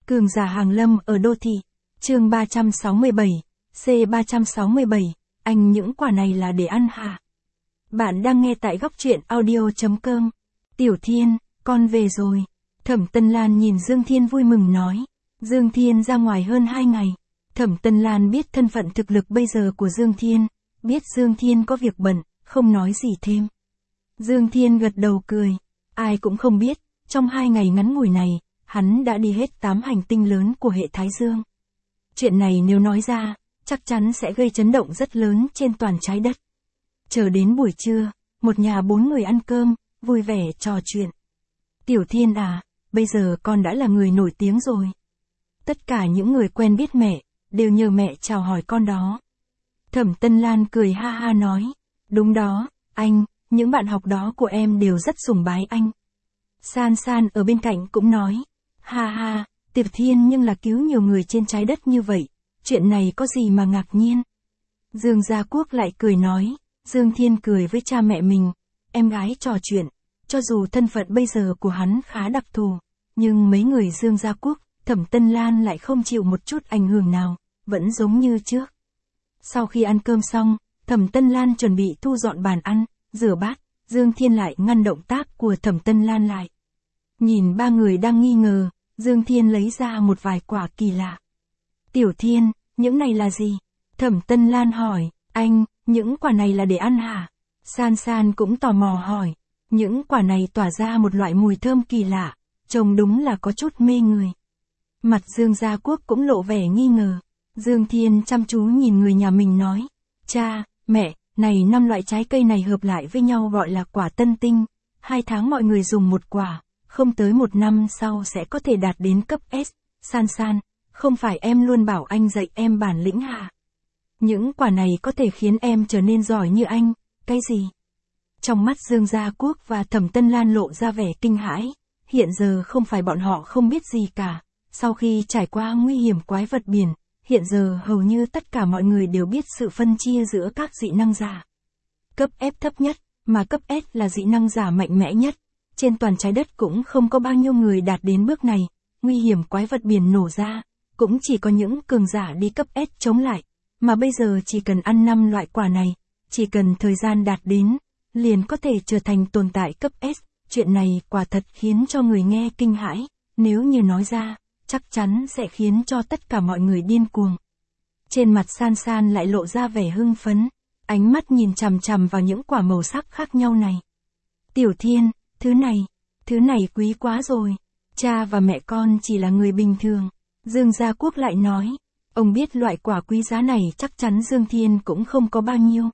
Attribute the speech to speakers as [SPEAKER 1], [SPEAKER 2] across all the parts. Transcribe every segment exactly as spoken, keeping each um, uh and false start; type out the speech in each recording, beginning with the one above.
[SPEAKER 1] Cường giả hàng lâm ở đô thị. Chương ba trăm sáu mươi bảy, C ba trăm sáu mươi bảy, anh những quả này là để ăn hả? Bạn đang nghe tại góc truyện audio chấm com. Tiểu Thiên, con về rồi. Thẩm Tân Lan nhìn Dương Thiên vui mừng nói. Dương Thiên ra ngoài hơn hai ngày. Thẩm Tân Lan biết thân phận thực lực bây giờ của Dương Thiên, biết Dương Thiên có việc bận, không nói gì thêm. Dương Thiên gật đầu cười. Ai cũng không biết, trong hai ngày ngắn ngủi này, hắn đã đi hết tám hành tinh lớn của hệ Thái Dương. Chuyện này nếu nói ra, chắc chắn sẽ gây chấn động rất lớn trên toàn trái đất. Chờ đến buổi trưa, một nhà bốn người ăn cơm, vui vẻ trò chuyện. Tiểu Thiên à, bây giờ con đã là người nổi tiếng rồi. Tất cả những người quen biết mẹ, đều nhờ mẹ chào hỏi con đó. Thẩm Tân Lan cười ha ha nói, đúng đó, anh, những bạn học đó của em đều rất sùng bái anh. San San ở bên cạnh cũng nói, ha ha, Tiểu Thiên nhưng là cứu nhiều người trên trái đất như vậy, chuyện này có gì mà ngạc nhiên. Dương Gia Quốc lại cười nói, Dương Thiên cười với cha mẹ mình, em gái trò chuyện, cho dù thân phận bây giờ của hắn khá đặc thù, nhưng mấy người Dương Gia Quốc, Thẩm Tân Lan lại không chịu một chút ảnh hưởng nào, vẫn giống như trước. Sau khi ăn cơm xong, Thẩm Tân Lan chuẩn bị thu dọn bàn ăn, rửa bát, Dương Thiên lại ngăn động tác của Thẩm Tân Lan lại. Nhìn ba người đang nghi ngờ, Dương Thiên lấy ra một vài quả kỳ lạ. Tiểu Thiên, những này là gì? Thẩm Tân Lan hỏi, anh, những quả này là để ăn hả? San San cũng tò mò hỏi, những quả này tỏa ra một loại mùi thơm kỳ lạ, trông đúng là có chút mê người. Mặt Dương Gia Quốc cũng lộ vẻ nghi ngờ. Dương Thiên chăm chú nhìn người nhà mình nói, cha, mẹ, này năm loại trái cây này hợp lại với nhau gọi là quả tân tinh, hai tháng mọi người dùng một quả, không tới một năm sau sẽ có thể đạt đến cấp S. San San, không phải em luôn bảo anh dạy em bản lĩnh hả? Những quả này có thể khiến em trở nên giỏi như anh, cái gì? Trong mắt Dương Gia Quốc và Thẩm Tân Lan lộ ra vẻ kinh hãi, hiện giờ không phải bọn họ không biết gì cả, sau khi trải qua nguy hiểm quái vật biển, hiện giờ hầu như tất cả mọi người đều biết sự phân chia giữa các dị năng giả. Cấp F thấp nhất, mà cấp S là dị năng giả mạnh mẽ nhất. Trên toàn trái đất cũng không có bao nhiêu người đạt đến bước này, nguy hiểm quái vật biển nổ ra, cũng chỉ có những cường giả đi cấp S chống lại, mà bây giờ chỉ cần ăn năm loại quả này, chỉ cần thời gian đạt đến, liền có thể trở thành tồn tại cấp S, chuyện này quả thật khiến cho người nghe kinh hãi, nếu như nói ra, chắc chắn sẽ khiến cho tất cả mọi người điên cuồng. Trên mặt San San lại lộ ra vẻ hưng phấn, ánh mắt nhìn chằm chằm vào những quả màu sắc khác nhau này. Tiểu Thiên, thứ này, thứ này quý quá rồi, cha và mẹ con chỉ là người bình thường. Dương Gia Quốc lại nói, ông biết loại quả quý giá này chắc chắn Dương Thiên cũng không có bao nhiêu.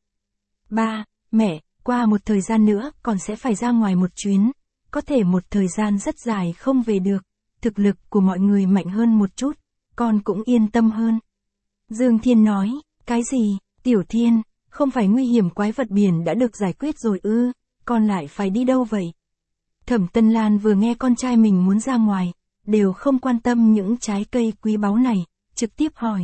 [SPEAKER 1] Ba, mẹ, qua một thời gian nữa còn sẽ phải ra ngoài một chuyến, có thể một thời gian rất dài không về được, thực lực của mọi người mạnh hơn một chút, con cũng yên tâm hơn. Dương Thiên nói, cái gì, Tiểu Thiên, không phải nguy hiểm quái vật biển đã được giải quyết rồi ư, con lại phải đi đâu vậy? Thẩm Tân Lan vừa nghe con trai mình muốn ra ngoài, đều không quan tâm những trái cây quý báu này, trực tiếp hỏi.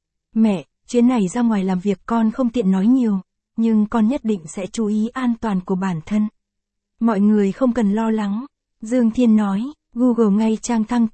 [SPEAKER 1] Mẹ, chuyến này ra ngoài làm việc con không tiện nói nhiều, nhưng con nhất định sẽ chú ý an toàn của bản thân. Mọi người không cần lo lắng, Dương Thiên nói, Google ngay trang thăng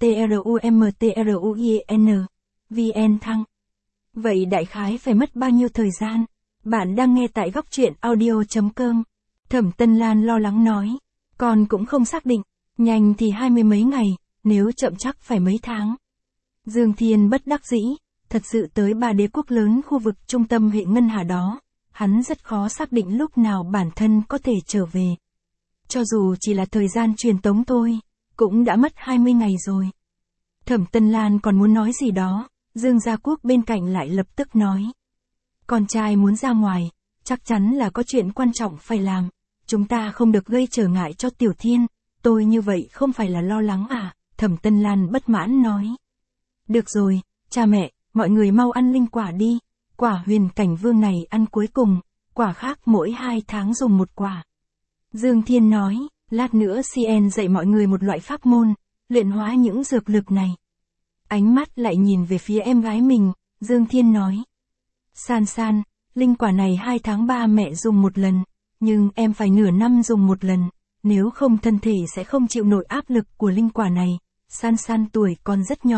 [SPEAKER 1] TRUMTRUIN, vê en thăng. Vậy đại khái phải mất bao nhiêu thời gian? Bạn đang nghe tại góc truyện audio chấm com. Thẩm Tân Lan lo lắng nói, con cũng không xác định, nhanh thì hai mươi mấy ngày, nếu chậm chắc phải mấy tháng. Dương Thiên bất đắc dĩ, thật sự tới ba đế quốc lớn khu vực trung tâm hệ ngân hà đó, hắn rất khó xác định lúc nào bản thân có thể trở về. Cho dù chỉ là thời gian truyền tống thôi, cũng đã mất hai mươi ngày rồi. Thẩm Tân Lan còn muốn nói gì đó, Dương Gia Quốc bên cạnh lại lập tức nói. Con trai muốn ra ngoài, chắc chắn là có chuyện quan trọng phải làm, chúng ta không được gây trở ngại cho Tiểu Thiên, tôi như vậy không phải là lo lắng à, Thẩm Tân Lan bất mãn nói. Được rồi, cha mẹ, mọi người mau ăn linh quả đi, quả huyền cảnh vương này ăn cuối cùng, quả khác mỗi hai tháng dùng một quả. Dương Thiên nói, lát nữa xê en dạy mọi người một loại pháp môn, luyện hóa những dược lực này. Ánh mắt lại nhìn về phía em gái mình, Dương Thiên nói. San San, linh quả này hai tháng ba mẹ dùng một lần, nhưng em phải nửa năm dùng một lần, nếu không thân thể sẽ không chịu nổi áp lực của linh quả này. San San tuổi còn rất nhỏ,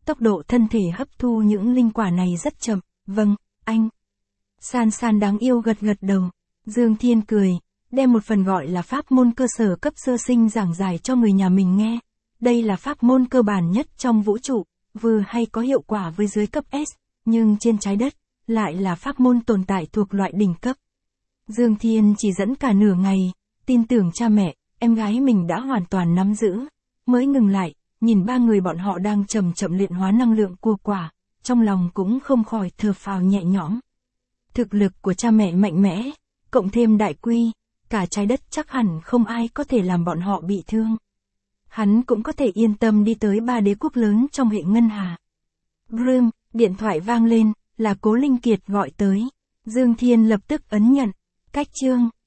[SPEAKER 1] tốc độ thân thể hấp thu những linh quả này rất chậm. Vâng, anh. San San đáng yêu gật gật đầu. Dương Thiên cười, đem một phần gọi là pháp môn cơ sở cấp sơ sinh giảng giải cho người nhà mình nghe. Đây là pháp môn cơ bản nhất trong vũ trụ, vừa hay có hiệu quả với dưới cấp S, nhưng trên trái đất, lại là pháp môn tồn tại thuộc loại đỉnh cấp. Dương Thiên chỉ dẫn cả nửa ngày, tin tưởng cha mẹ, em gái mình đã hoàn toàn nắm giữ, mới ngừng lại, nhìn ba người bọn họ đang chậm chậm luyện hóa năng lượng của quả, trong lòng cũng không khỏi thở phào nhẹ nhõm. Thực lực của cha mẹ mạnh mẽ, cộng thêm đại quy, cả trái đất chắc hẳn không ai có thể làm bọn họ bị thương. Hắn cũng có thể yên tâm đi tới ba đế quốc lớn trong hệ ngân hà. Brum, điện thoại vang lên, là Cố Linh Kiệt gọi tới. Dương Thiên lập tức ấn nhận. Cách chương